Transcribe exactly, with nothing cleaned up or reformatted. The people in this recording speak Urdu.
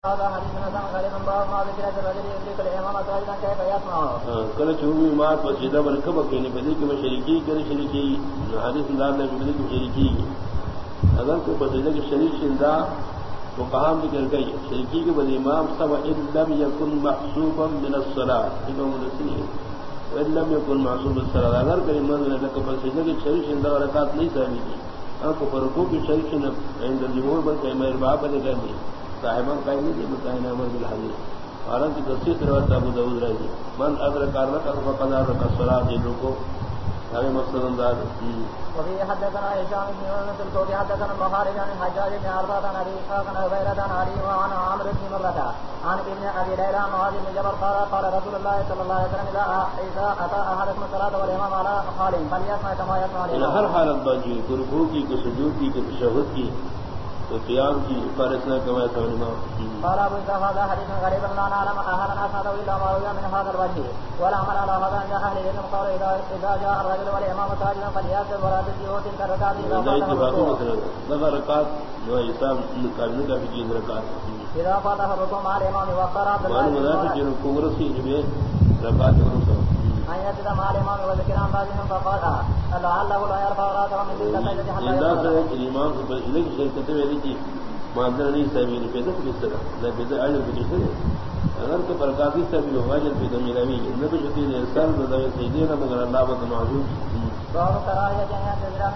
کل چوبی مات وسیدہ بن کب اکیلی بدی کی شریکی کر شریکی حدیث انداز نے بدی کی شریکی اگر کوئی بسیدہ کی شریک شندہ وہ کہاں ذکر گئی شریکی کے بدی امام سب لم یکن محسوبا من الصلاة انہوں نے سنی لم یکن محسوب الصلاة اگر کوئی مرد نے کہ بسیدہ کی شریک شندہ ورکات نہیں سہمی کی آپ کو فرقو کی شریک شندہ عند الجمہور بلکہ امیر باپ نے کرنی صاحبان قائم نہیں متعین امر بالحدیث حالانکہ تصدیق روایت ابو داؤد رہی من ادرک الرکعۃ فقد ادرک الصلاۃ جن کو ہمیں مقصد انداز وفي حدثنا هشام بن يونس الكوفي حدثنا البخاري عن الحجاج بن عرفة عن ابي اسحاق عن عبيدة عن علي وعن عمرو بن مرة عن ابن ابي ليلى عن معاذ بن جبل قال قال رسول الله صلى الله عليه وسلم اذا اذا اتى احدكم الصلاة والامام على حال فليسمع كما يسمع الامام. ہر حالت باجی رکوع کی کہ سجود کی کہ تشہد کی تو قیام کی فارسنا كما يسمع الامام. قال ابو اسحاق هذا حديث غريب لا نعلم احدا اسنده الا ما روي من هذا الوجه ولا عمل على هذا عند اهل العلم قال اذا اذا جاء الرجل والامام ساجدا فليأتي ولا تجيء تلك الركعات اذا فاتها ركعات جو حساب نکالنے کا بھی چیز رکعات اذا فاتها الركوع مع الامام وقرأ معلوم ہے کہ رکوع رسی جو رکعات رسو ان يجد مع الامام وذكر عن بعضهم فقال لعله لا يرفع راسه من تلك السجدة حتى يرفع الامام فلك شركته ولي ماندر نہیں سبھی نے پیدا کس طرح نہ پیدا اجر کس طرح اگر تو برکاتی سبھی لوگ اجر پیدا ملاوی نہ تو شکر احسان بدائے سیدنا مگر اللہ و معذور